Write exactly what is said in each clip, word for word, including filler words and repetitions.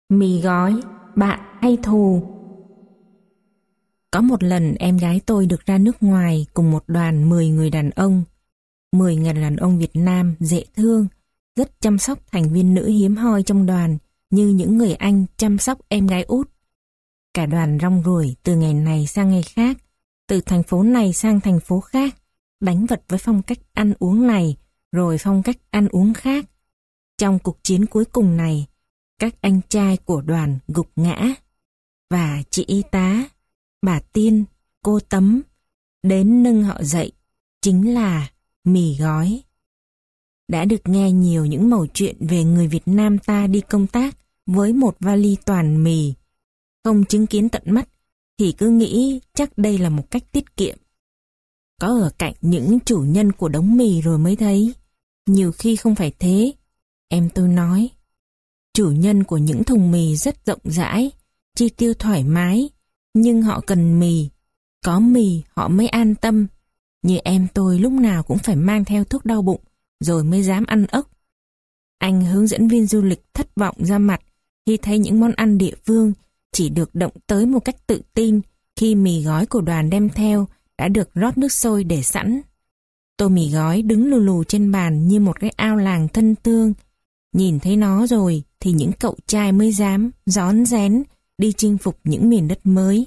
Mì gói, bạn hay thù? Có một lần em gái tôi được ra nước ngoài cùng một đoàn mười người đàn ông. mười người đàn ông Việt Nam dễ thương, rất chăm sóc thành viên nữ hiếm hoi trong đoàn như những người anh chăm sóc em gái út. Cả đoàn rong ruổi từ ngày này sang ngày khác, từ thành phố này sang thành phố khác, đánh vật với phong cách ăn uống này rồi phong cách ăn uống khác. Trong cuộc chiến cuối cùng này, các anh trai của đoàn gục ngã và chị y tá, bà Tiên, cô Tấm đến nâng họ dậy, chính là mì gói. Đã được nghe nhiều những mẩu chuyện về người Việt Nam ta đi công tác với một vali toàn mì. Không chứng kiến tận mắt thì cứ nghĩ chắc đây là một cách tiết kiệm. Có ở cạnh những chủ nhân của đống mì rồi mới thấy. Nhiều khi không phải thế. Em tôi nói, chủ nhân của những thùng mì rất rộng rãi, chi tiêu thoải mái, nhưng họ cần mì. Có mì họ mới an tâm. Như em tôi lúc nào cũng phải mang theo thuốc đau bụng rồi mới dám ăn ốc. Anh hướng dẫn viên du lịch thất vọng ra mặt khi thấy những món ăn địa phương chỉ được động tới một cách tự tin khi mì gói của đoàn đem theo đã được rót nước sôi để sẵn. Tô mì gói đứng lù lù trên bàn như một cái ao làng thân thương. Nhìn thấy nó rồi thì những cậu trai mới dám rón rén đi chinh phục những miền đất mới.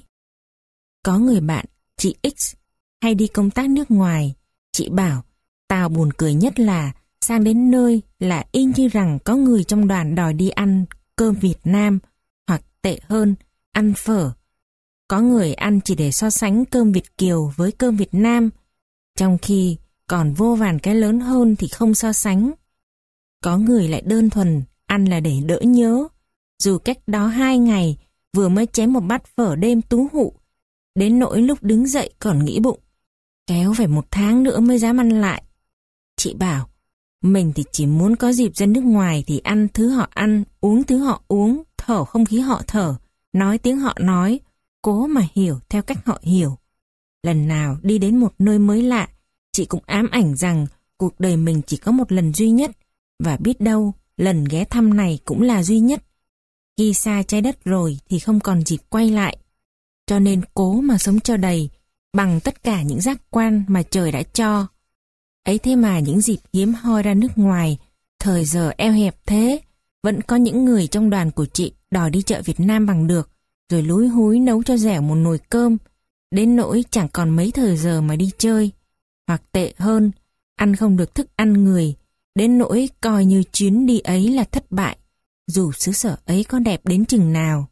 Có người bạn, chị X, hay đi công tác nước ngoài. Chị bảo, tao buồn cười nhất là sang đến nơi là y như rằng có người trong đoàn đòi đi ăn cơm Việt Nam, hoặc tệ hơn, ăn phở. Có người ăn chỉ để so sánh cơm Việt Kiều với cơm Việt Nam, trong khi còn vô vàn cái lớn hơn thì không so sánh. Có người lại đơn thuần ăn là để đỡ nhớ, dù cách đó hai ngày vừa mới chém một bát phở đêm tú hụ, đến nỗi lúc đứng dậy còn nghĩ bụng, kéo phải một tháng nữa mới dám ăn lại. Chị bảo, mình thì chỉ muốn có dịp ra nước ngoài thì ăn thứ họ ăn, uống thứ họ uống, thở không khí họ thở, nói tiếng họ nói, cố mà hiểu theo cách họ hiểu. Lần nào đi đến một nơi mới lạ, chị cũng ám ảnh rằng cuộc đời mình chỉ có một lần duy nhất, và biết đâu lần ghé thăm này cũng là duy nhất. Khi xa trái đất rồi thì không còn dịp quay lại. Cho nên cố mà sống cho đầy, bằng tất cả những giác quan mà trời đã cho. Ấy thế mà những dịp hiếm hoi ra nước ngoài, thời giờ eo hẹp thế, vẫn có những người trong đoàn của chị đòi đi chợ Việt Nam bằng được, rồi lúi húi nấu cho dẻo một nồi cơm, đến nỗi chẳng còn mấy thời giờ mà đi chơi. Hoặc tệ hơn, ăn không được thức ăn người, đến nỗi coi như chuyến đi ấy là thất bại, dù xứ sở ấy có đẹp đến chừng nào.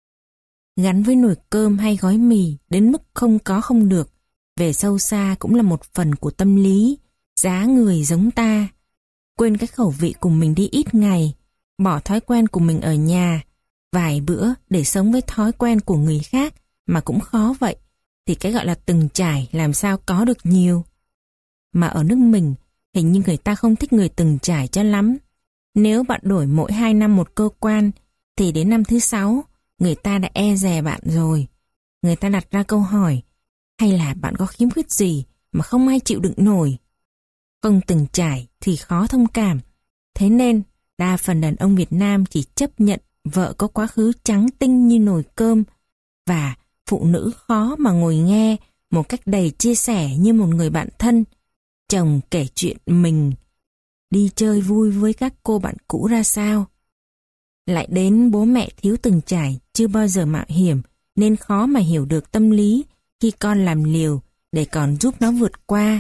Gắn với nồi cơm hay gói mì đến mức không có không được, về sâu xa cũng là một phần của tâm lý, giá người giống ta. Quên cái khẩu vị của mình đi ít ngày, bỏ thói quen của mình ở nhà, vài bữa để sống với thói quen của người khác mà cũng khó vậy, thì cái gọi là từng trải làm sao có được nhiều. Mà ở nước mình, hình như người ta không thích người từng trải cho lắm. Nếu bạn đổi mỗi hai năm một cơ quan, thì đến năm thứ sáu, người ta đã e dè bạn rồi. Người ta đặt ra câu hỏi, hay là bạn có khiếm khuyết gì mà không ai chịu đựng nổi? Không từng trải thì khó thông cảm. Thế nên, đa phần đàn ông Việt Nam chỉ chấp nhận vợ có quá khứ trắng tinh như nồi cơm, và phụ nữ khó mà ngồi nghe một cách đầy chia sẻ như một người bạn thân. Chồng kể chuyện mình đi chơi vui với các cô bạn cũ ra sao. Lại đến bố mẹ thiếu từng trải, chưa bao giờ mạo hiểm, nên khó mà hiểu được tâm lý khi con làm liều để còn giúp nó vượt qua.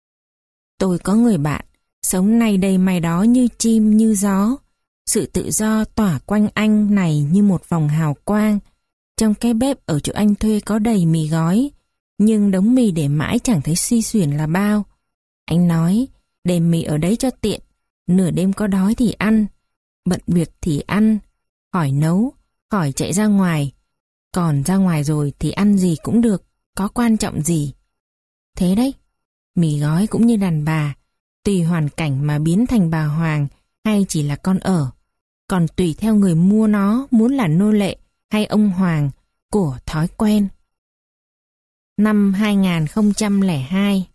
Tôi có người bạn, sống nay đây mai đó như chim như gió. Sự tự do tỏa quanh anh này như một vòng hào quang. Trong cái bếp ở chỗ anh thuê có đầy mì gói, nhưng đống mì để mãi chẳng thấy suy xuyển là bao. Anh nói, để mì ở đấy cho tiện, nửa đêm có đói thì ăn, bận việc thì ăn, khỏi nấu, khỏi chạy ra ngoài. Còn ra ngoài rồi thì ăn gì cũng được, có quan trọng gì. Thế đấy, mì gói cũng như đàn bà, tùy hoàn cảnh mà biến thành bà hoàng hay chỉ là con ở. Còn tùy theo người mua nó muốn là nô lệ hay ông hoàng của thói quen. Năm hai nghìn không trăm lẻ hai.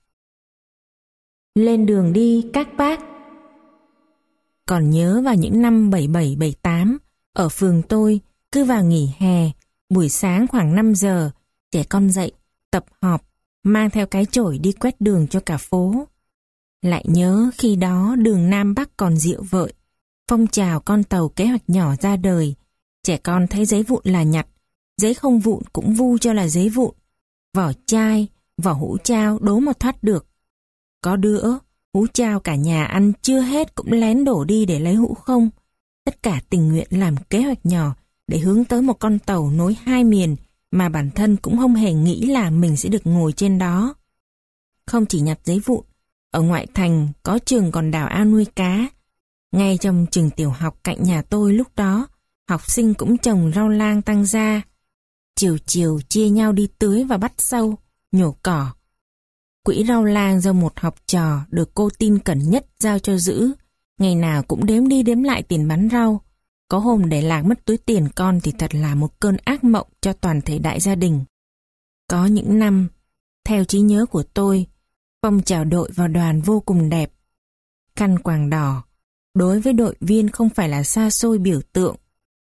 Lên đường đi các bác. Còn nhớ vào những năm bảy bảy bảy tám, Ở phường tôi, cứ vào nghỉ hè, buổi sáng khoảng năm giờ, trẻ con dậy, tập họp, mang theo cái chổi đi quét đường cho cả phố. Lại nhớ khi đó đường Nam Bắc còn rượu vợi, phong trào con tàu kế hoạch nhỏ ra đời, trẻ con thấy giấy vụn là nhặt, giấy không vụn cũng vu cho là giấy vụn, vỏ chai, vỏ hũ trao đố mà thoát được. Có đứa, hũ trao cả nhà ăn chưa hết cũng lén đổ đi để lấy hũ không. Tất cả tình nguyện làm kế hoạch nhỏ để hướng tới một con tàu nối hai miền mà bản thân cũng không hề nghĩ là mình sẽ được ngồi trên đó. Không chỉ nhặt giấy vụn, ở ngoại thành có trường còn đào ao nuôi cá. Ngay trong trường tiểu học cạnh nhà tôi lúc đó, học sinh cũng trồng rau lang tăng ra. Chiều chiều chia nhau đi tưới và bắt sâu, nhổ cỏ. Quỹ rau lang do một học trò được cô tin cẩn nhất giao cho giữ, ngày nào cũng đếm đi đếm lại tiền bán rau. Có hôm để lạc mất túi tiền con thì thật là một cơn ác mộng cho toàn thể đại gia đình. Có những năm, theo trí nhớ của tôi, phong trào đội vào đoàn vô cùng đẹp. Khăn quàng đỏ, đối với đội viên không phải là xa xôi biểu tượng,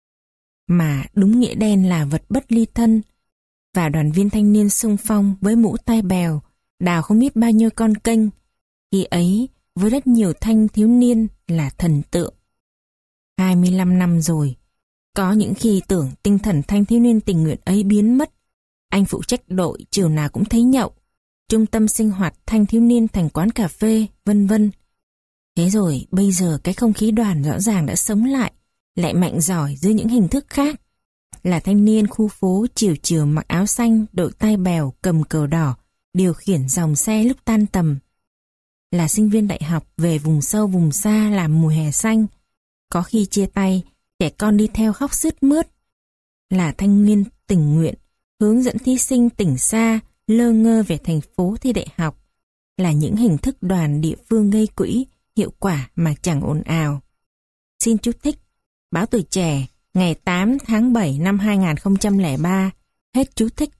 mà đúng nghĩa đen là vật bất ly thân. Và đoàn viên thanh niên xung phong với mũ tai bèo, đào không biết bao nhiêu con kênh, khi ấy với rất nhiều thanh thiếu niên là thần tượng. hai mươi lăm năm rồi, có những khi tưởng tinh thần thanh thiếu niên tình nguyện ấy biến mất. Anh phụ trách đội chiều nào cũng thấy nhậu, trung tâm sinh hoạt thanh thiếu niên thành quán cà phê, vân vân. Thế rồi bây giờ cái không khí đoàn rõ ràng đã sống lại, lại mạnh giỏi dưới những hình thức khác. Là thanh niên khu phố chiều chiều mặc áo xanh, đội tai bèo, cầm cờ đỏ, điều khiển dòng xe lúc tan tầm. Là sinh viên đại học về vùng sâu vùng xa làm mùa hè xanh. Có khi chia tay, trẻ con đi theo khóc sướt mướt. Là thanh niên tình nguyện, hướng dẫn thí sinh tỉnh xa, lơ ngơ về thành phố thi đại học. Là những hình thức đoàn địa phương gây quỹ, hiệu quả mà chẳng ồn ào. Xin chú thích, báo Tuổi Trẻ, ngày tám tháng bảy năm hai nghìn không trăm lẻ ba, hết chú thích.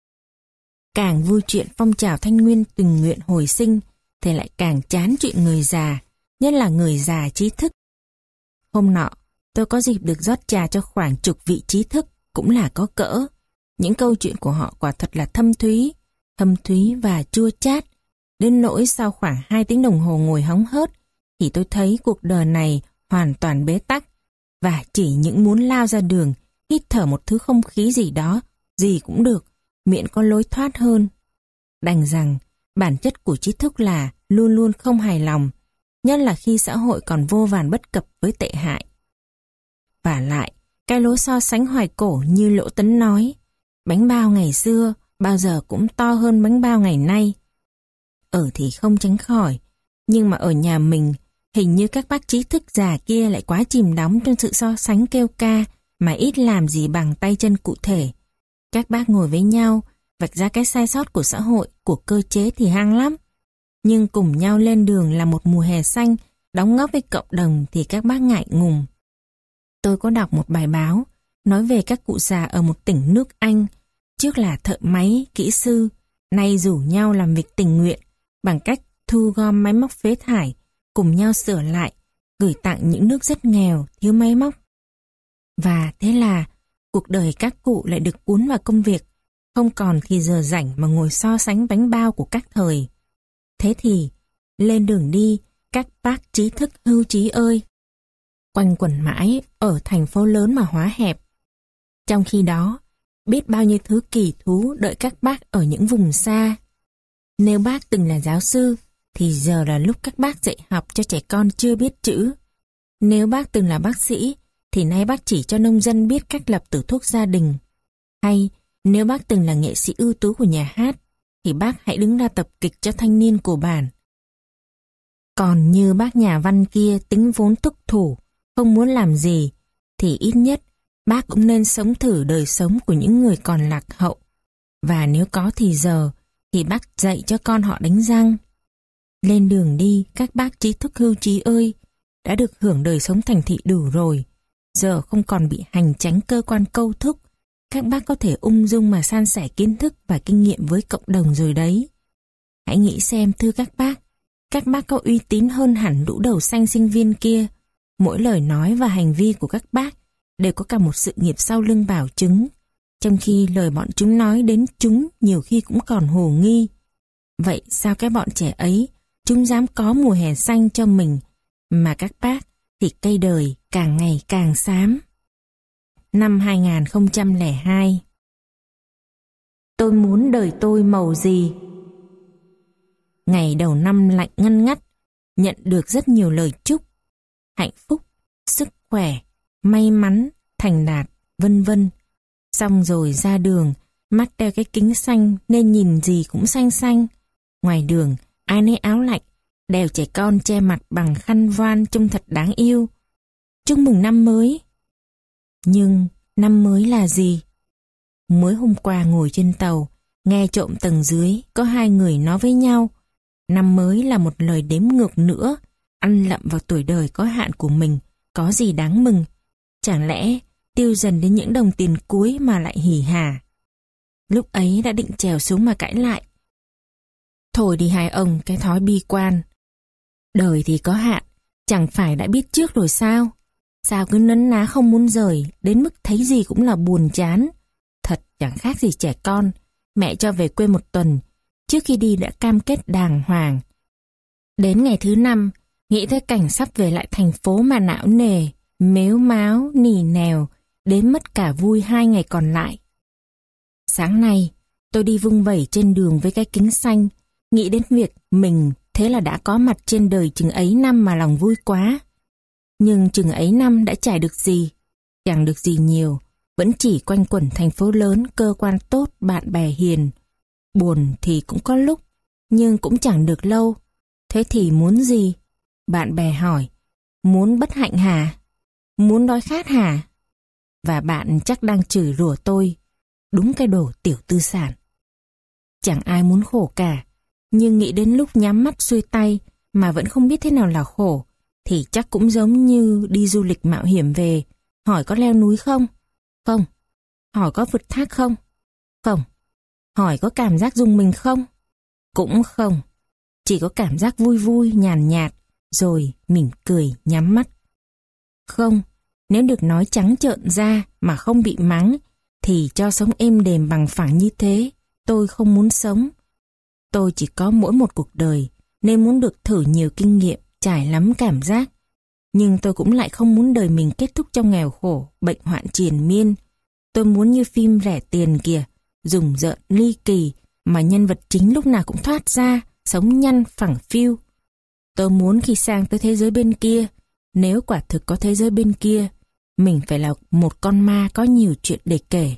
Càng vui chuyện phong trào thanh niên tình nguyện hồi sinh, thì lại càng chán chuyện người già, nhất là người già trí thức. Hôm nọ, tôi có dịp được rót trà cho khoảng chục vị trí thức, cũng là có cỡ. Những câu chuyện của họ quả thật là thâm thúy, thâm thúy và chua chát. Đến nỗi sau khoảng hai tiếng đồng hồ ngồi hóng hớt, thì tôi thấy cuộc đời này hoàn toàn bế tắc, và chỉ những muốn lao ra đường, hít thở một thứ không khí gì đó, gì cũng được, miễn có lối thoát hơn. Đành rằng, bản chất của trí thức là luôn luôn không hài lòng, nhất là khi xã hội còn vô vàn bất cập với tệ hại. Và lại, cái lối so sánh hoài cổ như Lỗ Tấn nói, bánh bao ngày xưa bao giờ cũng to hơn bánh bao ngày nay. Ở thì không tránh khỏi, nhưng mà ở nhà mình, hình như các bác trí thức già kia lại quá chìm đắm trong sự so sánh kêu ca mà ít làm gì bằng tay chân cụ thể. Các bác ngồi với nhau, vạch ra cái sai sót của xã hội, của cơ chế thì hăng lắm. Nhưng cùng nhau lên đường là một mùa hè xanh, đóng góp với cộng đồng thì các bác ngại ngùng. Tôi có đọc một bài báo nói về các cụ già ở một tỉnh nước Anh, trước là thợ máy, kỹ sư, nay rủ nhau làm việc tình nguyện bằng cách thu gom máy móc phế thải, cùng nhau sửa lại, gửi tặng những nước rất nghèo, thiếu máy móc. Và thế là cuộc đời các cụ lại được cuốn vào công việc, không còn thì giờ rảnh mà ngồi so sánh bánh bao của các thời. Thế thì, lên đường đi, các bác trí thức hưu trí ơi! Quanh quẩn mãi ở thành phố lớn mà hóa hẹp. Trong khi đó, biết bao nhiêu thứ kỳ thú đợi các bác ở những vùng xa. Nếu bác từng là giáo sư, thì giờ là lúc các bác dạy học cho trẻ con chưa biết chữ. Nếu bác từng là bác sĩ, thì nay bác chỉ cho nông dân biết cách lập tủ thuốc gia đình. Hay nếu bác từng là nghệ sĩ ưu tú của nhà hát, thì bác hãy đứng ra tập kịch cho thanh niên của bản. Còn như bác nhà văn kia tính vốn túc thủ, không muốn làm gì, thì ít nhất bác cũng nên sống thử đời sống của những người còn lạc hậu. Và nếu có thì giờ, thì bác dạy cho con họ đánh răng. Lên đường đi, các bác trí thức hưu trí ơi, đã được hưởng đời sống thành thị đủ rồi. Giờ không còn bị hành chánh cơ quan câu thúc, các bác có thể ung dung mà san sẻ kiến thức và kinh nghiệm với cộng đồng rồi đấy. Hãy nghĩ xem thưa các bác, các bác có uy tín hơn hẳn lũ đầu xanh sinh viên kia. Mỗi lời nói và hành vi của các bác đều có cả một sự nghiệp sau lưng bảo chứng, trong khi lời bọn chúng nói đến chúng nhiều khi cũng còn hồ nghi. Vậy sao cái bọn trẻ ấy, chúng dám có mùa hè xanh cho mình, mà các bác thì cây đời càng ngày càng xám. Năm hai nghìn không trăm lẻ hai. Tôi muốn đời tôi màu gì? Ngày đầu năm lạnh ngăn ngắt, nhận được rất nhiều lời chúc, hạnh phúc, sức khỏe, may mắn, thành đạt, vân vân. Xong rồi ra đường, mắt đeo cái kính xanh nên nhìn gì cũng xanh xanh. Ngoài đường, ai nấy áo lạnh, đèo trẻ con che mặt bằng khăn voan trông thật đáng yêu. Chúc mừng năm mới. Nhưng năm mới là gì? Mới hôm qua ngồi trên tàu, nghe trộm tầng dưới có hai người nói với nhau. Năm mới là một lời đếm ngược nữa, ăn lậm vào tuổi đời có hạn của mình, có gì đáng mừng. Chẳng lẽ tiêu dần đến những đồng tiền cuối mà lại hỉ hả? Lúc ấy đã định trèo xuống mà cãi lại. Thôi đi hai ông, cái thói bi quan. Đời thì có hạn, chẳng phải đã biết trước rồi sao? Sao cứ nấn ná không muốn rời, đến mức thấy gì cũng là buồn chán. Thật chẳng khác gì trẻ con, mẹ cho về quê một tuần, trước khi đi đã cam kết đàng hoàng. Đến ngày thứ năm, nghĩ tới cảnh sắp về lại thành phố mà não nề, mếu máo, nỉ nèo, đến mất cả vui hai ngày còn lại. Sáng nay, tôi đi vung vẩy trên đường với cái kính xanh, nghĩ đến việc mình thế là đã có mặt trên đời chừng ấy năm mà lòng vui quá. Nhưng chừng ấy năm đã trải được gì? Chẳng được gì nhiều, vẫn chỉ quanh quẩn thành phố lớn, cơ quan tốt, bạn bè hiền. Buồn thì cũng có lúc, nhưng cũng chẳng được lâu. Thế thì muốn gì? Bạn bè hỏi, muốn bất hạnh hả? Muốn đói khát hả? Và bạn chắc đang chửi rủa tôi, đúng cái đồ tiểu tư sản. Chẳng ai muốn khổ cả, nhưng nghĩ đến lúc nhắm mắt xuôi tay mà vẫn không biết thế nào là khổ, thì chắc cũng giống như đi du lịch mạo hiểm về, hỏi có leo núi không? Không. Hỏi có vượt thác không? Không. Hỏi có cảm giác rùng mình không? Cũng không. Chỉ có cảm giác vui vui, nhàn nhạt, rồi mỉm cười nhắm mắt. Không, nếu được nói trắng trợn ra mà không bị mắng, thì cho sống êm đềm bằng phẳng như thế, tôi không muốn sống. Tôi chỉ có mỗi một cuộc đời, nên muốn được thử nhiều kinh nghiệm, trải lắm cảm giác. Nhưng tôi cũng lại không muốn đời mình kết thúc trong nghèo khổ, bệnh hoạn triền miên. Tôi muốn như phim rẻ tiền kìa, rùng rợn ly kỳ, mà nhân vật chính lúc nào cũng thoát ra, sống nhăn phẳng phiu. Tôi muốn khi sang tới thế giới bên kia, nếu quả thực có thế giới bên kia, mình phải là một con ma có nhiều chuyện để kể.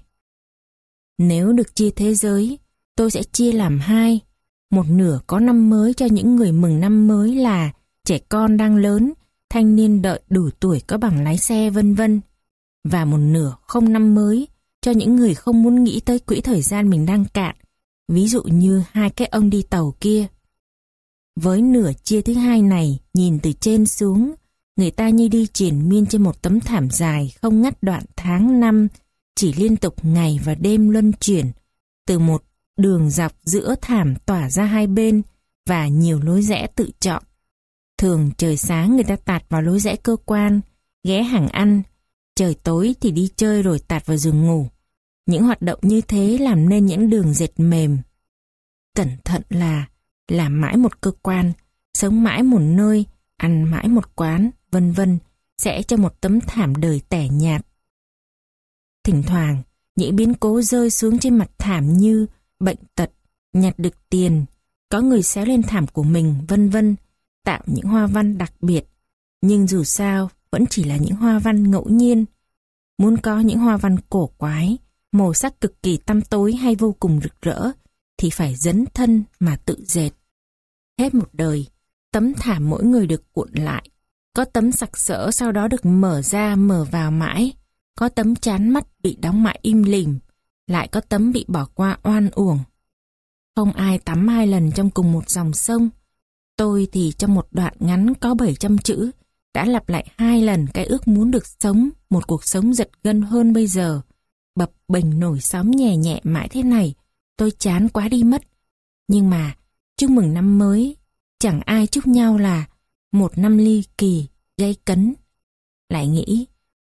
Nếu được chia thế giới, tôi sẽ chia làm hai. Một nửa có năm mới cho những người mừng năm mới là trẻ con đang lớn, thanh niên đợi đủ tuổi có bằng lái xe vân vân. Và một nửa không năm mới cho những người không muốn nghĩ tới quỹ thời gian mình đang cạn, ví dụ như hai cái ông đi tàu kia. Với nửa chia thứ hai này, nhìn từ trên xuống, người ta như đi triền miên trên một tấm thảm dài không ngắt đoạn tháng năm, chỉ liên tục ngày và đêm luân chuyển, từ một đường dọc giữa thảm tỏa ra hai bên và nhiều lối rẽ tự chọn. Thường trời sáng người ta tạt vào lối rẽ cơ quan, ghé hàng ăn, trời tối thì đi chơi rồi tạt vào giường ngủ. Những hoạt động như thế làm nên những đường dệt mềm. Cẩn thận là làm mãi một cơ quan, sống mãi một nơi, ăn mãi một quán, vân vân, sẽ cho một tấm thảm đời tẻ nhạt. Thỉnh thoảng, những biến cố rơi xuống trên mặt thảm như bệnh tật, nhặt được tiền, có người xéo lên thảm của mình, vân vân, tạo những hoa văn đặc biệt. Nhưng dù sao, vẫn chỉ là những hoa văn ngẫu nhiên. Muốn có những hoa văn cổ quái, màu sắc cực kỳ tăm tối hay vô cùng rực rỡ, thì phải dấn thân mà tự dệt. Hết một đời, tấm thảm mỗi người được cuộn lại. Có tấm sặc sỡ sau đó được mở ra mở vào mãi. Có tấm chán mắt bị đóng mãi im lìm. Lại có tấm bị bỏ qua oan uổng. Không ai tắm hai lần trong cùng một dòng sông. Tôi thì trong một đoạn ngắn có bảy trăm chữ đã lặp lại hai lần cái ước muốn được sống một cuộc sống giật gân hơn bây giờ. Bập bềnh nổi sóng nhẹ nhẹ mãi thế này, tôi chán quá đi mất. Nhưng mà chúc mừng năm mới, chẳng ai chúc nhau là một năm ly kỳ, gây cấn. Lại nghĩ,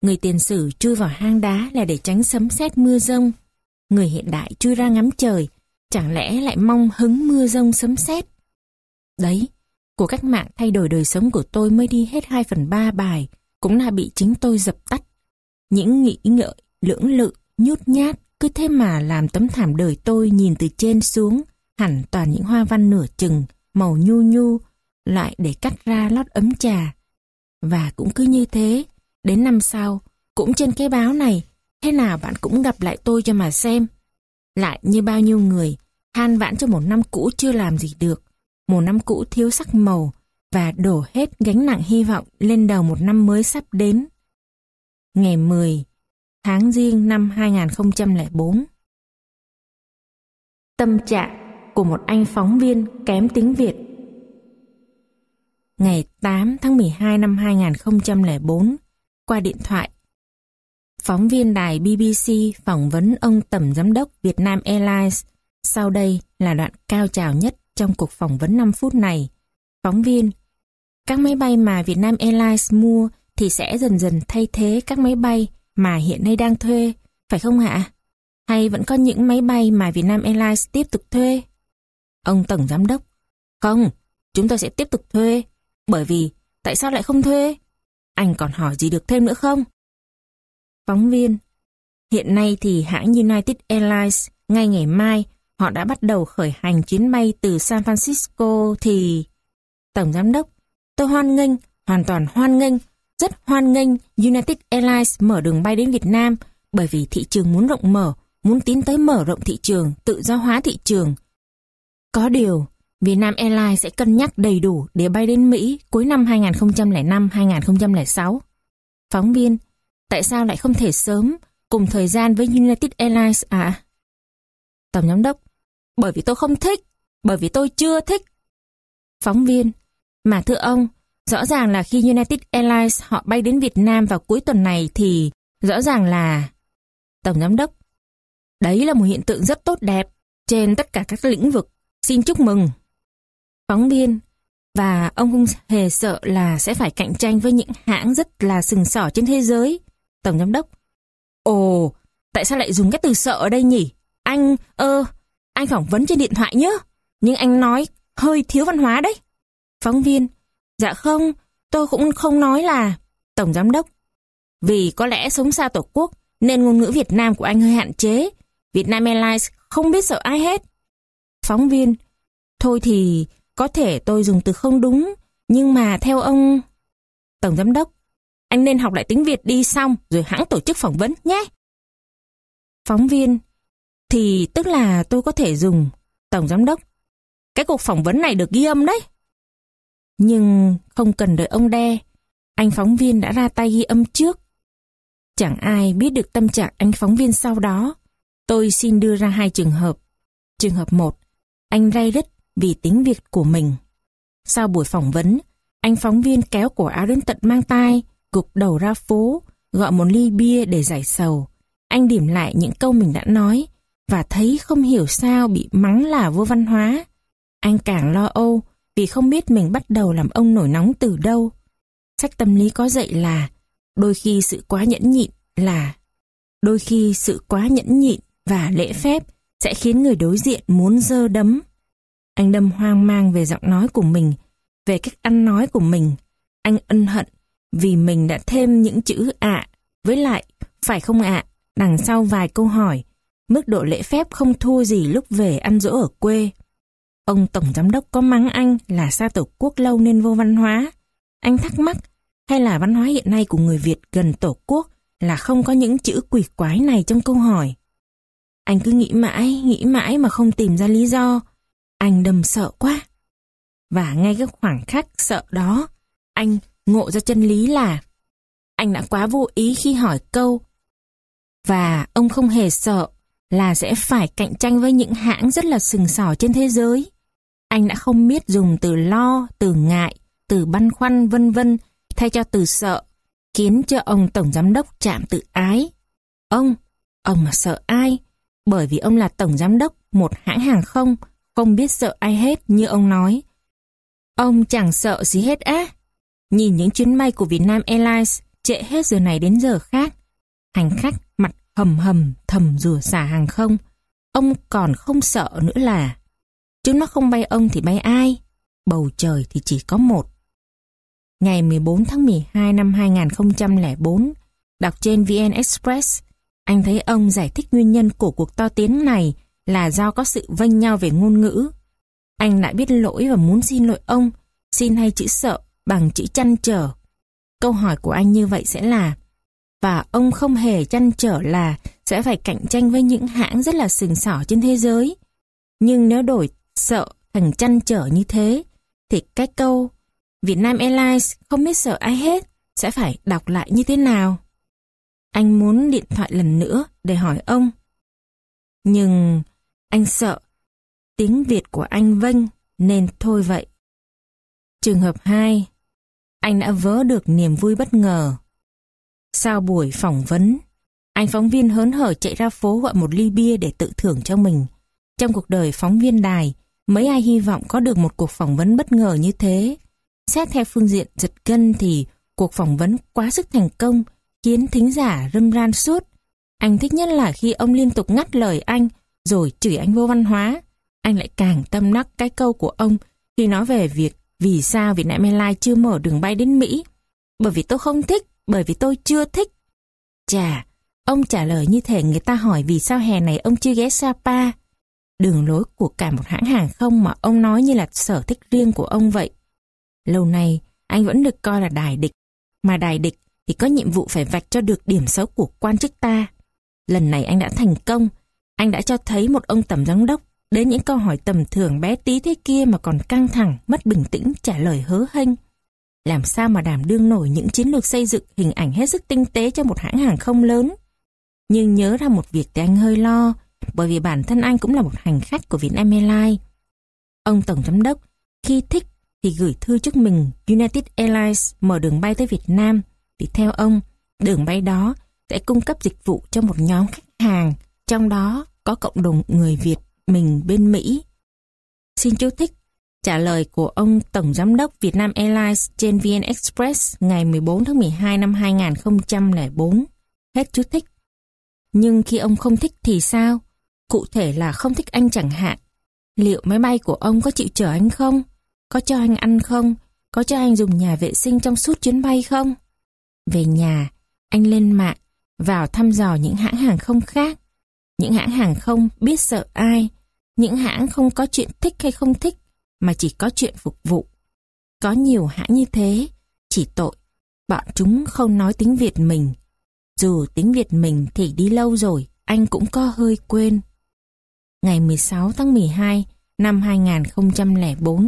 Người tiền sử chui vào hang đá là để tránh sấm sét mưa dông. Người hiện đại chui ra ngắm trời, chẳng lẽ lại mong hứng mưa dông sấm sét? Đấy, cuộc cách mạng thay đổi đời sống của tôi mới đi hết hai phần ba bài, cũng là bị chính tôi dập tắt. Những nghĩ ngợi, lưỡng lự, nhút nhát, cứ thế mà làm tấm thảm đời tôi nhìn từ trên xuống, hẳn toàn những hoa văn nửa chừng, màu nhu nhu, lại để cắt ra lót ấm trà. Và cũng cứ như thế, đến năm sau, cũng trên cái báo này, thế nào bạn cũng gặp lại tôi cho mà xem. Lại như bao nhiêu người, than vãn cho một năm cũ chưa làm gì được, một năm cũ thiếu sắc màu, và đổ hết gánh nặng hy vọng lên đầu một năm mới sắp đến. Ngày mười tháng Giêng năm hai nghìn không trăm lẻ bốn. Tâm trạng của một anh phóng viên kém tiếng Việt. Ngày tám tháng mười hai năm hai nghìn không trăm lẻ bốn, qua điện thoại, phóng viên đài bê bê xê phỏng vấn ông Tổng Giám đốc Vietnam Airlines. Sau đây là đoạn cao trào nhất trong cuộc phỏng vấn năm phút này. Phóng viên: các máy bay mà Vietnam Airlines mua thì sẽ dần dần thay thế các máy bay mà hiện nay đang thuê, phải không ạ? Hay vẫn có những máy bay mà Vietnam Airlines tiếp tục thuê? Ông Tổng Giám đốc: không, chúng tôi sẽ tiếp tục thuê. Bởi vì, tại sao lại không thuê? Anh còn hỏi gì được thêm nữa không? Phóng viên: hiện nay thì hãng United Airlines, ngay ngày mai, họ đã bắt đầu khởi hành chuyến bay từ San Francisco thì... Tổng Giám đốc: tôi hoan nghênh, hoàn toàn hoan nghênh, rất hoan nghênh United Airlines mở đường bay đến Việt Nam, bởi vì thị trường muốn rộng mở, muốn tiến tới mở rộng thị trường, tự do hóa thị trường. Có điều, Vietnam Airlines sẽ cân nhắc đầy đủ để bay đến Mỹ cuối năm hai nghìn không trăm lẻ năm hai nghìn không trăm lẻ sáu. Phóng viên: tại sao lại không thể sớm, cùng thời gian với United Airlines ạ? À? Tổng Giám đốc: bởi vì tôi không thích, bởi vì tôi chưa thích. Phóng viên: mà thưa ông, rõ ràng là khi United Airlines họ bay đến Việt Nam vào cuối tuần này thì rõ ràng là... Tổng Giám đốc: đấy là một hiện tượng rất tốt đẹp trên tất cả các lĩnh vực. Xin chúc mừng. Phóng viên: và ông không hề sợ là sẽ phải cạnh tranh với những hãng rất là sừng sỏ trên thế giới? Tổng Giám đốc: ồ, tại sao lại dùng cái từ sợ ở đây nhỉ? Anh, ơ, anh phỏng vấn trên điện thoại nhớ, nhưng anh nói hơi thiếu văn hóa đấy. Phóng viên: dạ không, tôi cũng không nói là... Tổng Giám đốc: vì có lẽ sống xa Tổ quốc nên ngôn ngữ Việt Nam của anh hơi hạn chế. Vietnam Airlines không biết sợ ai hết. Phóng viên: thôi thì có thể tôi dùng từ không đúng, nhưng mà theo ông... Tổng Giám đốc: anh nên học lại tiếng Việt đi xong rồi hãng tổ chức phỏng vấn nhé. Phóng viên: thì tức là tôi có thể dùng... Tổng Giám đốc: cái cuộc phỏng vấn này được ghi âm đấy. Nhưng không cần đợi ông đe, anh phóng viên đã ra tay ghi âm trước. Chẳng ai biết được tâm trạng anh phóng viên sau đó. Tôi xin đưa ra hai trường hợp. Trường hợp một, anh ray rứt vì tiếng Việt của mình. Sau buổi phỏng vấn, anh phóng viên kéo cổ áo đến tận mang tai, gục đầu ra phố, gọi một ly bia để giải sầu. Anh điểm lại những câu mình đã nói và thấy không hiểu sao bị mắng là vô văn hóa. Anh càng lo âu vì không biết mình bắt đầu làm ông nổi nóng từ đâu. Sách tâm lý có dạy là đôi khi sự quá nhẫn nhịn là đôi khi sự quá nhẫn nhịn và lễ phép sẽ khiến người đối diện muốn giơ đấm. Anh đâm hoang mang về giọng nói của mình, về cách ăn nói của mình. Anh ân hận vì mình đã thêm những chữ ạ, với lại phải không ạ, đằng sau vài câu hỏi. Mức độ lễ phép không thua gì lúc về ăn dỗ ở quê. Ông Tổng Giám đốc có mắng anh là xa Tổ quốc lâu nên vô văn hóa. Anh thắc mắc, hay là văn hóa hiện nay của người Việt gần Tổ quốc là không có những chữ quỷ quái này trong câu hỏi. Anh cứ nghĩ mãi, nghĩ mãi mà không tìm ra lý do. Anh đâm sợ quá. Và ngay cái khoảng khắc sợ đó, anh ngộ ra chân lý là anh đã quá vô ý khi hỏi câu. Và ông không hề sợ là sẽ phải cạnh tranh với những hãng rất là sừng sỏ trên thế giới. Anh đã không biết dùng từ lo, từ ngại, từ băn khoăn vân vân thay cho từ sợ, khiến cho ông Tổng Giám đốc chạm tự ái. Ông, ông mà sợ ai? Bởi vì ông là Tổng Giám đốc một hãng hàng không, không biết sợ ai hết như ông nói. Ông chẳng sợ gì hết á. Nhìn những chuyến bay của Vietnam Airlines, trễ hết giờ này đến giờ khác. Hành khách mặt hầm hầm thầm rủa xả hàng không. Ông còn không sợ nữa là chúng nó không bay ông thì bay ai? Bầu trời thì chỉ có một. Ngày mười bốn tháng mười hai năm hai nghìn không trăm lẻ bốn, đọc trên vê en Express, anh thấy ông giải thích nguyên nhân của cuộc to tiếng này là do có sự vênh nhau về ngôn ngữ. Anh đã biết lỗi và muốn xin lỗi ông, xin hay chữ sợ bằng chữ trăn trở. Câu hỏi của anh như vậy sẽ là, và ông không hề trăn trở là sẽ phải cạnh tranh với những hãng rất là sừng sỏ trên thế giới. Nhưng nếu đổi sợ thành trăn trở như thế, thì cái câu Vietnam Airlines không biết sợ ai hết sẽ phải đọc lại như thế nào? Anh muốn điện thoại lần nữa để hỏi ông. Nhưng anh sợ tiếng Việt của anh vênh nên thôi vậy. Trường hợp hai, anh đã vớ được niềm vui bất ngờ. Sau buổi phỏng vấn, anh phóng viên hớn hở chạy ra phố gọi một ly bia để tự thưởng cho mình. Trong cuộc đời phóng viên đài, mấy ai hy vọng có được một cuộc phỏng vấn bất ngờ như thế. Xét theo phương diện giật gân thì cuộc phỏng vấn quá sức thành công, khiến thính giả râm ran suốt. Anh thích nhất là khi ông liên tục ngắt lời anh, rồi chửi anh vô văn hóa. Anh lại càng tâm đắc cái câu của ông khi nói về việc vì sao Vietnam Airlines chưa mở đường bay đến Mỹ. Bởi vì tôi không thích, bởi vì tôi chưa thích. Chà, ông trả lời như thể người ta hỏi vì sao hè này ông chưa ghé Sapa. Đường lối của cả một hãng hàng không mà ông nói như là sở thích riêng của ông vậy. Lâu nay, anh vẫn được coi là đài địch. Mà đài địch thì có nhiệm vụ phải vạch cho được điểm xấu của quan chức ta. Lần này anh đã thành công. Anh đã cho thấy một ông tổng giám đốc đến những câu hỏi tầm thường bé tí thế kia mà còn căng thẳng, mất bình tĩnh trả lời hớ hênh. Làm sao mà đảm đương nổi những chiến lược xây dựng hình ảnh hết sức tinh tế cho một hãng hàng không lớn. Nhưng nhớ ra một việc thì anh hơi lo, bởi vì bản thân anh cũng là một hành khách của Vietnam Airlines. Ông tổng giám đốc khi thích thì gửi thư chúc mừng United Airlines mở đường bay tới Việt Nam, vì theo ông, đường bay đó sẽ cung cấp dịch vụ cho một nhóm khách hàng, trong đó có cộng đồng người Việt mình bên Mỹ. Xin chú thích trả lời của ông Tổng Giám đốc Vietnam Airlines trên vê en Express ngày mười bốn tháng mười hai năm hai nghìn không trăm lẻ bốn. Hết chú thích. Nhưng khi ông không thích thì sao? Cụ thể là không thích anh chẳng hạn. Liệu máy bay của ông có chịu chở anh không? Có cho anh ăn không? Có cho anh dùng nhà vệ sinh trong suốt chuyến bay không? Về nhà, anh lên mạng, vào thăm dò những hãng hàng không khác. Những hãng hàng không biết sợ ai. Những hãng không có chuyện thích hay không thích, mà chỉ có chuyện phục vụ. Có nhiều hãng như thế, chỉ tội bọn chúng không nói tiếng Việt mình. Dù tiếng Việt mình thì đi lâu rồi, anh cũng có hơi quên. Ngày mười sáu tháng mười hai năm hai nghìn không trăm lẻ bốn.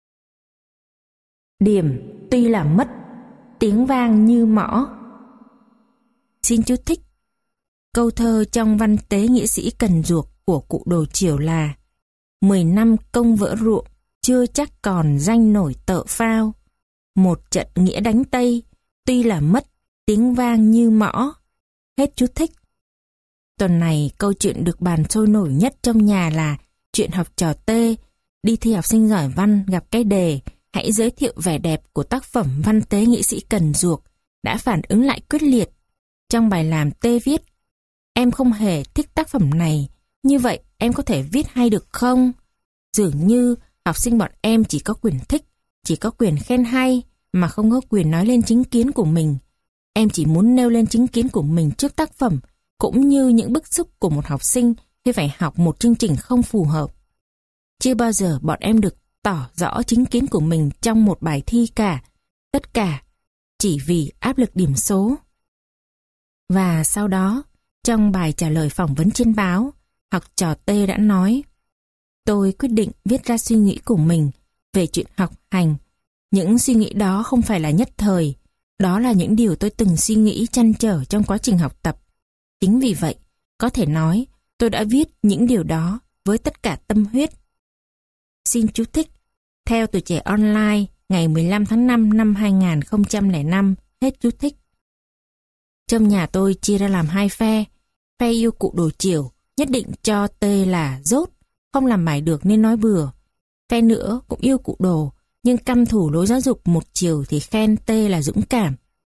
Điểm tuy là mất, tiếng vang như mõ. Xin chú thích. Câu thơ trong văn tế nghĩa sĩ Cần Duộc của cụ Đồ Chiểu là: Mười năm công vỡ ruộng, chưa chắc còn danh nổi tợ phao. Một trận nghĩa đánh Tây, tuy là mất, tiếng vang như mõ. Hết chú thích. Tuần này, câu chuyện được bàn sôi nổi nhất trong nhà là chuyện học trò T, đi thi học sinh giỏi văn gặp cái đề hãy giới thiệu vẻ đẹp của tác phẩm văn tế nghĩa sĩ Cần Duộc, đã phản ứng lại quyết liệt. Trong bài làm T viết: Em không hề thích tác phẩm này, như vậy em có thể viết hay được không? Dường như học sinh bọn em chỉ có quyền thích, chỉ có quyền khen hay, mà không có quyền nói lên chính kiến của mình. Em chỉ muốn nêu lên chính kiến của mình trước tác phẩm, cũng như những bức xúc của một học sinh khi phải học một chương trình không phù hợp. Chưa bao giờ bọn em được tỏ rõ chính kiến của mình trong một bài thi cả, tất cả chỉ vì áp lực điểm số. Và sau đó, trong bài trả lời phỏng vấn trên báo, học trò T đã nói: Tôi quyết định viết ra suy nghĩ của mình về chuyện học hành. Những suy nghĩ đó không phải là nhất thời, đó là những điều tôi từng suy nghĩ trăn trở trong quá trình học tập. Chính vì vậy, có thể nói tôi đã viết những điều đó với tất cả tâm huyết. Xin chú thích. Theo Tuổi Trẻ Online, ngày mười lăm tháng năm năm hai nghìn không trăm lẻ năm, hết chú thích. Trong nhà tôi chia ra làm hai phe. Phe yêu cụ Đồ Chiểu, nhất định cho T là dốt, không làm bài được nên nói bừa. Phe nữa cũng yêu cụ Đồ, nhưng căm thủ lối giáo dục một chiều thì khen T là dũng cảm.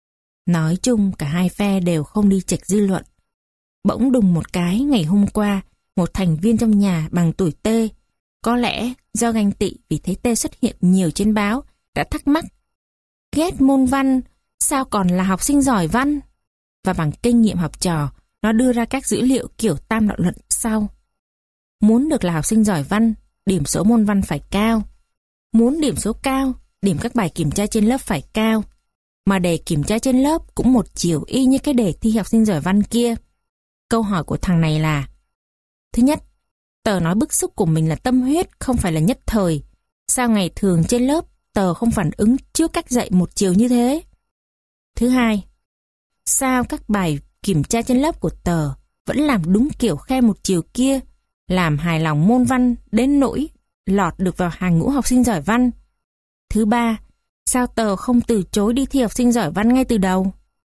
Nói chung cả hai phe đều không đi chệch dư luận. Bỗng đùng một cái ngày hôm qua, một thành viên trong nhà bằng tuổi T, có lẽ do ganh tị vì thấy T xuất hiện nhiều trên báo, đã thắc mắc: ghét môn văn, sao còn là học sinh giỏi văn? Và bằng kinh nghiệm học trò, nó đưa ra các dữ liệu kiểu tam đạo luận sau. Muốn được là học sinh giỏi văn, điểm số môn văn phải cao. Muốn điểm số cao, điểm các bài kiểm tra trên lớp phải cao. Mà đề kiểm tra trên lớp cũng một chiều y như cái đề thi học sinh giỏi văn kia. Câu hỏi của thằng này là: thứ nhất, tờ nói bức xúc của mình là tâm huyết, không phải là nhất thời. Sao ngày thường trên lớp tờ không phản ứng trước cách dạy một chiều như thế? Thứ hai, sao các bài kiểm tra trên lớp của tờ vẫn làm đúng kiểu khen một chiều kia, làm hài lòng môn văn đến nỗi lọt được vào hàng ngũ học sinh giỏi văn? Thứ ba, sao tờ không từ chối đi thi học sinh giỏi văn ngay từ đầu?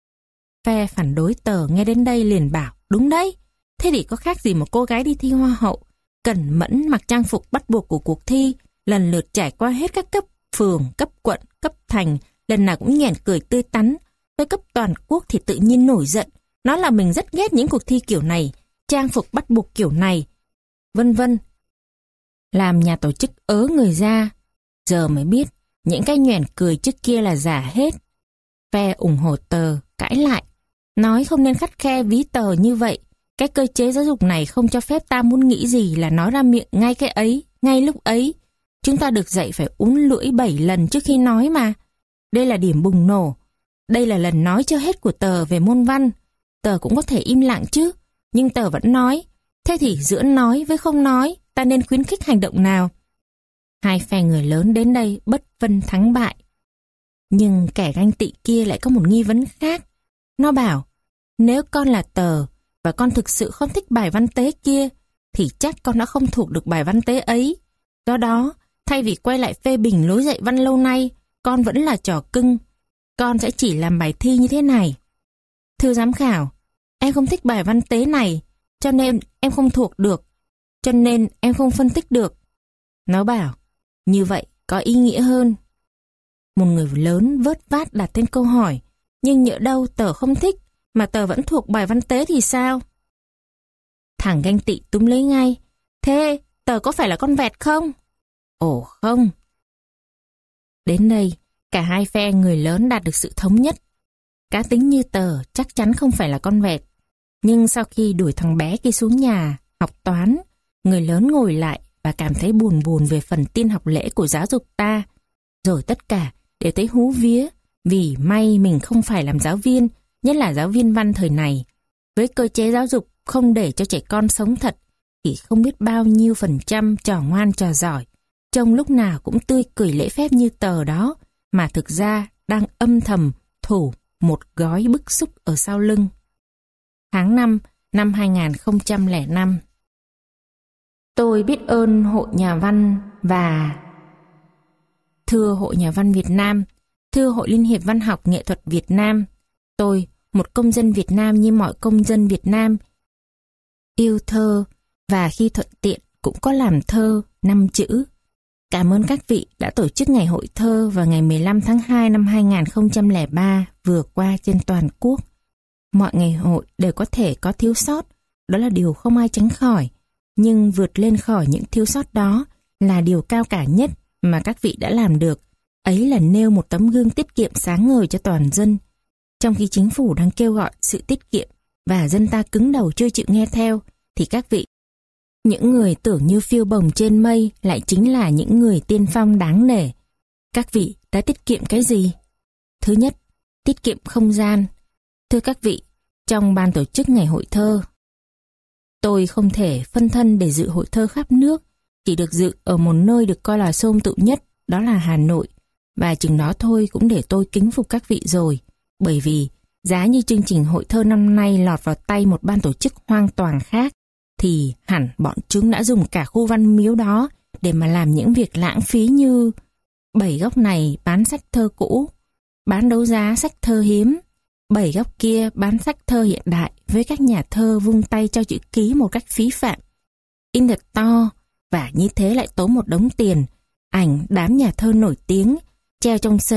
Phe phản đối tờ nghe đến đây liền bảo: đúng đấy, thế thì có khác gì một cô gái đi thi hoa hậu, cẩn mẫn mặc trang phục bắt buộc của cuộc thi, lần lượt trải qua hết các cấp phường, cấp quận, cấp thành, lần nào cũng nhoẻn cười tươi tắn. Tới cấp toàn quốc thì tự nhiên nổi giận, nói là mình rất ghét những cuộc thi kiểu này, trang phục bắt buộc kiểu này, vân vân. Làm nhà tổ chức ớ người ra, giờ mới biết những cái nhoẻn cười trước kia là giả hết. Phe ủng hộ tờ cãi lại, nói không nên khắt khe ví tờ như vậy. Cái cơ chế giáo dục này không cho phép ta muốn nghĩ gì là nói ra miệng ngay cái ấy, ngay lúc ấy. Chúng ta được dạy phải uốn lưỡi bảy lần trước khi nói mà. Đây là điểm bùng nổ. Đây là lần nói chưa hết của tờ về môn văn. Tờ cũng có thể im lặng chứ, nhưng tờ vẫn nói. Thế thì giữa nói với không nói, ta nên khuyến khích hành động nào? Hai phe người lớn đến đây bất phân thắng bại. Nhưng kẻ ganh tị kia lại có một nghi vấn khác. Nó bảo: nếu con là tờ và con thực sự không thích bài văn tế kia, thì chắc con đã không thuộc được bài văn tế ấy. Do đó, thay vì quay lại phê bình lối dạy văn lâu nay, con vẫn là trò cưng. Con sẽ chỉ làm bài thi như thế này: thưa giám khảo, em không thích bài văn tế này, cho nên em không thuộc được, cho nên em không phân tích được. Nó bảo, như vậy có ý nghĩa hơn. Một người lớn vớt vát đặt tên câu hỏi: nhưng nhỡ đâu tờ không thích, mà tờ vẫn thuộc bài văn tế thì sao? Thằng ganh tị túm lấy ngay: thế tờ có phải là con vẹt không? Ồ không. Đến đây, cả hai phe người lớn đạt được sự thống nhất. Cá tính như tờ chắc chắn không phải là con vẹt. Nhưng sau khi đuổi thằng bé kia xuống nhà học toán, người lớn ngồi lại và cảm thấy buồn buồn về phần tiên học lễ của giáo dục ta. Rồi tất cả đều thấy hú vía, vì may mình không phải làm giáo viên, nhất là giáo viên văn thời này. Với cơ chế giáo dục không để cho trẻ con sống thật, thì không biết bao nhiêu phần trăm trò ngoan trò giỏi, trông lúc nào cũng tươi cười lễ phép như tờ đó, mà thực ra đang âm thầm thủ một gói bức xúc ở sau lưng. Tháng năm năm hai nghìn không trăm lẻ năm. Tôi biết ơn Hội Nhà văn và... Thưa Hội Nhà văn Việt Nam, thưa Hội Liên hiệp Văn học Nghệ thuật Việt Nam, tôi, một công dân Việt Nam như mọi công dân Việt Nam, yêu thơ và khi thuận tiện cũng có làm thơ năm chữ. Cảm ơn các vị đã tổ chức ngày hội thơ vào ngày mười lăm tháng hai năm hai nghìn không trăm lẻ ba vừa qua trên toàn quốc. Mọi ngày hội đều có thể có thiếu sót, đó là điều không ai tránh khỏi. Nhưng vượt lên khỏi những thiếu sót đó là điều cao cả nhất mà các vị đã làm được. Ấy là nêu một tấm gương tiết kiệm sáng ngời cho toàn dân. Trong khi chính phủ đang kêu gọi sự tiết kiệm và dân ta cứng đầu chưa chịu nghe theo, thì các vị, những người tưởng như phiêu bồng trên mây, lại chính là những người tiên phong đáng nể. Các vị đã tiết kiệm cái gì? Thứ nhất, tiết kiệm không gian. Thưa các vị, trong ban tổ chức ngày hội thơ, tôi không thể phân thân để dự hội thơ khắp nước, chỉ được dự ở một nơi được coi là xôm tụ nhất, đó là Hà Nội. Và chừng đó thôi cũng để tôi kính phục các vị rồi. Bởi vì, giá như chương trình hội thơ năm nay lọt vào tay một ban tổ chức hoang toàn khác, thì hẳn bọn chúng đã dùng cả khu văn miếu đó để mà làm những việc lãng phí như bảy góc này bán sách thơ cũ, bán đấu giá sách thơ hiếm, bảy góc kia bán sách thơ hiện đại với các nhà thơ vung tay cho chữ ký một cách phí phạm, in thật to, và như thế lại tốn một đống tiền, ảnh đám nhà thơ nổi tiếng, treo trong sân,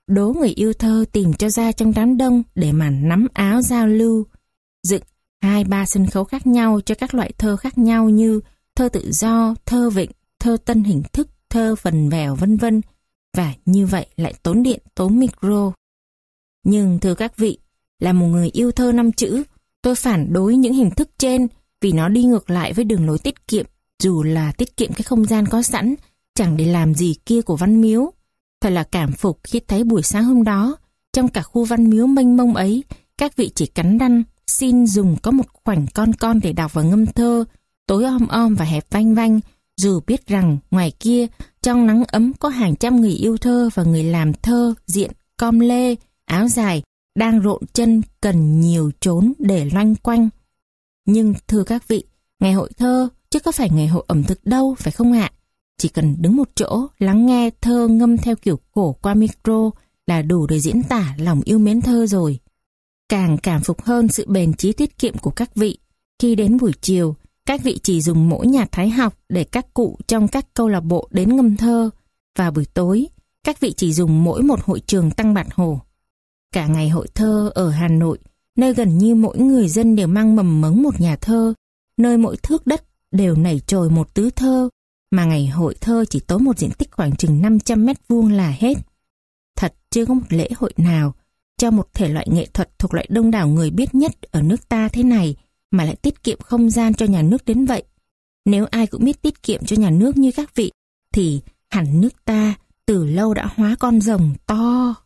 đố người yêu thơ tìm cho ra trong đám đông để mà nắm áo giao lưu, dựng hai ba sân khấu khác nhau cho các loại thơ khác nhau như thơ tự do, thơ vịnh, thơ tân hình thức, thơ vần vèo vân vân, và như vậy lại tốn điện, tốn micro. Nhưng thưa các vị, là một người yêu thơ năm chữ, tôi phản đối những hình thức trên vì nó đi ngược lại với đường lối tiết kiệm, dù là tiết kiệm cái không gian có sẵn, chẳng để làm gì kia của Văn Miếu. Thật là cảm phục khi thấy buổi sáng hôm đó, trong cả khu Văn Miếu mênh mông ấy, các vị chỉ cắn răng xin dùng có một khoảnh con con để đọc và ngâm thơ, tối om om và hẹp vanh vanh, dù biết rằng ngoài kia, trong nắng ấm có hàng trăm người yêu thơ và người làm thơ diện com lê, áo dài, đang rộn chân cần nhiều chốn để loanh quanh. Nhưng thưa các vị, ngày hội thơ chứ có phải ngày hội ẩm thực đâu, phải không ạ? Chỉ cần đứng một chỗ, lắng nghe thơ ngâm theo kiểu cổ qua micro là đủ để diễn tả lòng yêu mến thơ rồi. Càng cảm phục hơn sự bền chí tiết kiệm của các vị. Khi đến buổi chiều, các vị chỉ dùng mỗi nhà thái học để các cụ trong các câu lạc bộ đến ngâm thơ. Và buổi tối, các vị chỉ dùng mỗi một hội trường Tăng Bạt Hồ. Cả ngày hội thơ ở Hà Nội, nơi gần như mỗi người dân đều mang mầm mống một nhà thơ, nơi mỗi thước đất đều nảy trồi một tứ thơ, mà ngày hội thơ chỉ tốn một diện tích khoảng chừng năm trăm mét vuông là hết. Thật chưa có một lễ hội nào cho một thể loại nghệ thuật thuộc loại đông đảo người biết nhất ở nước ta thế này mà lại tiết kiệm không gian cho nhà nước đến vậy. Nếu ai cũng biết tiết kiệm cho nhà nước như các vị, thì hẳn nước ta từ lâu đã hóa con rồng to.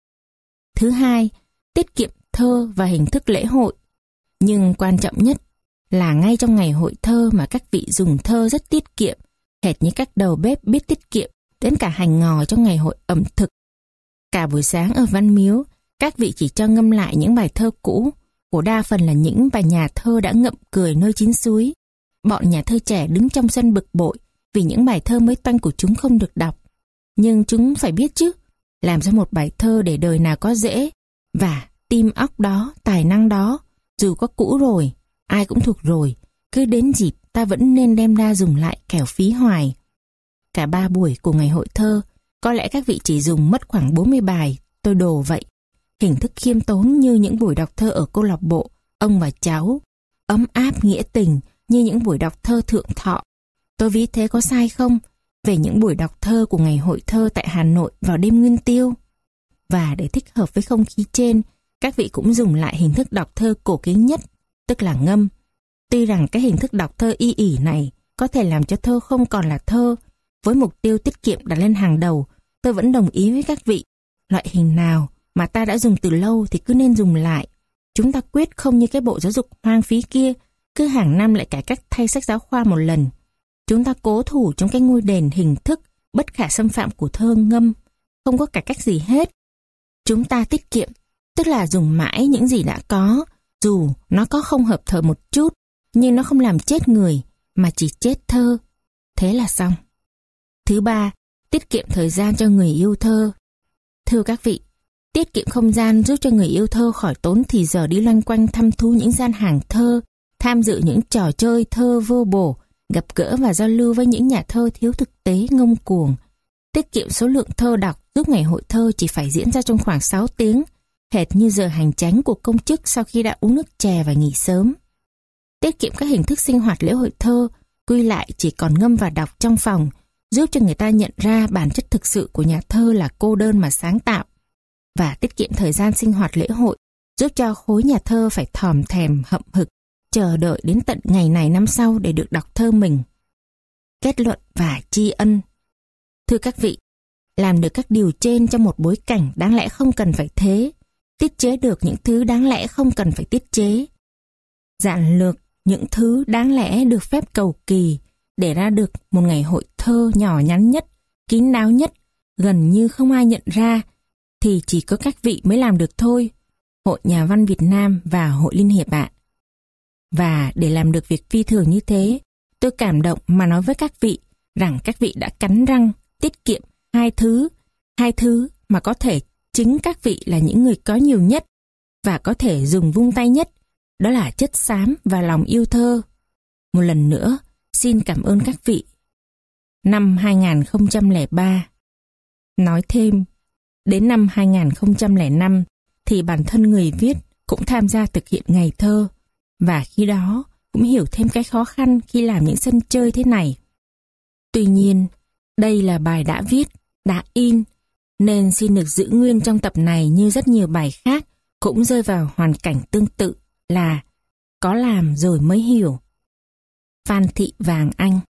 Thứ hai, tiết kiệm thơ và hình thức lễ hội. Nhưng quan trọng nhất là ngay trong ngày hội thơ mà các vị dùng thơ rất tiết kiệm, hệt như các đầu bếp biết tiết kiệm đến cả hành ngò trong ngày hội ẩm thực. Cả buổi sáng ở Văn Miếu, các vị chỉ cho ngâm lại những bài thơ cũ, của đa phần là những bài nhà thơ đã ngậm cười nơi chín suối. Bọn nhà thơ trẻ đứng trong sân bực bội vì những bài thơ mới toanh của chúng không được đọc. Nhưng chúng phải biết chứ, làm ra một bài thơ để đời nào có dễ, và tim óc đó, tài năng đó, dù có cũ rồi, ai cũng thuộc rồi, cứ đến dịp ta vẫn nên đem ra dùng lại kẻo phí hoài. Cả ba buổi của ngày hội thơ, có lẽ các vị chỉ dùng mất khoảng bốn mươi bài, tôi đồ vậy. Hình thức khiêm tốn như những buổi đọc thơ ở câu lạc bộ, ông và cháu, ấm áp nghĩa tình như những buổi đọc thơ thượng thọ. Tôi ví thế có sai không? Về những buổi đọc thơ của ngày hội thơ tại Hà Nội vào đêm Nguyên Tiêu. Và để thích hợp với không khí trên, các vị cũng dùng lại hình thức đọc thơ cổ kính nhất, tức là ngâm. Tuy rằng cái hình thức đọc thơ y ỉ này có thể làm cho thơ không còn là thơ, với mục tiêu tiết kiệm đặt lên hàng đầu, tôi vẫn đồng ý với các vị. Loại hình nào mà ta đã dùng từ lâu thì cứ nên dùng lại. Chúng ta quyết không như cái bộ giáo dục hoang phí kia, cứ hàng năm lại cải cách thay sách giáo khoa một lần. Chúng ta cố thủ trong cái ngôi đền hình thức bất khả xâm phạm của thơ ngâm, không có cải cách gì hết. Chúng ta tiết kiệm, tức là dùng mãi những gì đã có, dù nó có không hợp thời một chút, nhưng nó không làm chết người, mà chỉ chết thơ. Thế là xong. Thứ ba, tiết kiệm thời gian cho người yêu thơ. Thưa các vị, tiết kiệm không gian giúp cho người yêu thơ khỏi tốn thì giờ đi loanh quanh thăm thú những gian hàng thơ, tham dự những trò chơi thơ vô bổ, gặp gỡ và giao lưu với những nhà thơ thiếu thực tế ngông cuồng. Tiết kiệm số lượng thơ đọc giúp ngày hội thơ chỉ phải diễn ra trong khoảng sáu tiếng, hệt như giờ hành chánh của công chức sau khi đã uống nước chè và nghỉ sớm. Tiết kiệm các hình thức sinh hoạt lễ hội thơ, quy lại chỉ còn ngâm và đọc trong phòng, giúp cho người ta nhận ra bản chất thực sự của nhà thơ là cô đơn mà sáng tạo. Và tiết kiệm thời gian sinh hoạt lễ hội, giúp cho khối nhà thơ phải thòm thèm hậm hực, chờ đợi đến tận ngày này năm sau để được đọc thơ mình. Kết luận và tri ân. Thưa các vị, làm được các điều trên trong một bối cảnh đáng lẽ không cần phải thế, tiết chế được những thứ đáng lẽ không cần phải tiết chế, giản lược những thứ đáng lẽ được phép cầu kỳ, để ra được một ngày hội thơ nhỏ nhắn nhất, kín đáo nhất, gần như không ai nhận ra, thì chỉ có các vị mới làm được thôi, Hội Nhà văn Việt Nam và Hội Liên hiệp ạ. Và để làm được việc phi thường như thế, tôi cảm động mà nói với các vị rằng các vị đã cắn răng tiết kiệm hai thứ, hai thứ mà có thể chính các vị là những người có nhiều nhất và có thể dùng vung tay nhất, đó là chất xám và lòng yêu thơ. Một lần nữa, xin cảm ơn các vị. Năm hai nghìn không trăm lẻ ba. Nói thêm, Đến năm hai nghìn không trăm lẻ năm thì bản thân người viết cũng tham gia thực hiện ngày thơ, và khi đó cũng hiểu thêm cái khó khăn khi làm những sân chơi thế này. Tuy nhiên, đây là bài đã viết, đã in, nên xin được giữ nguyên trong tập này như rất nhiều bài khác cũng rơi vào hoàn cảnh tương tự là có làm rồi mới hiểu. Phan Thị Vàng Anh.